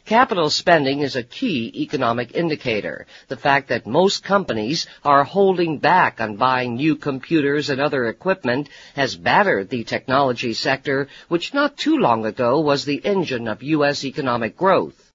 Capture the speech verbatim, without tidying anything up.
Capital spending is a key economic indicator. The fact that most companies are holding back on buying new computers and other equipment has battered the technology sector, which not too long ago was the engine of U S economic growth.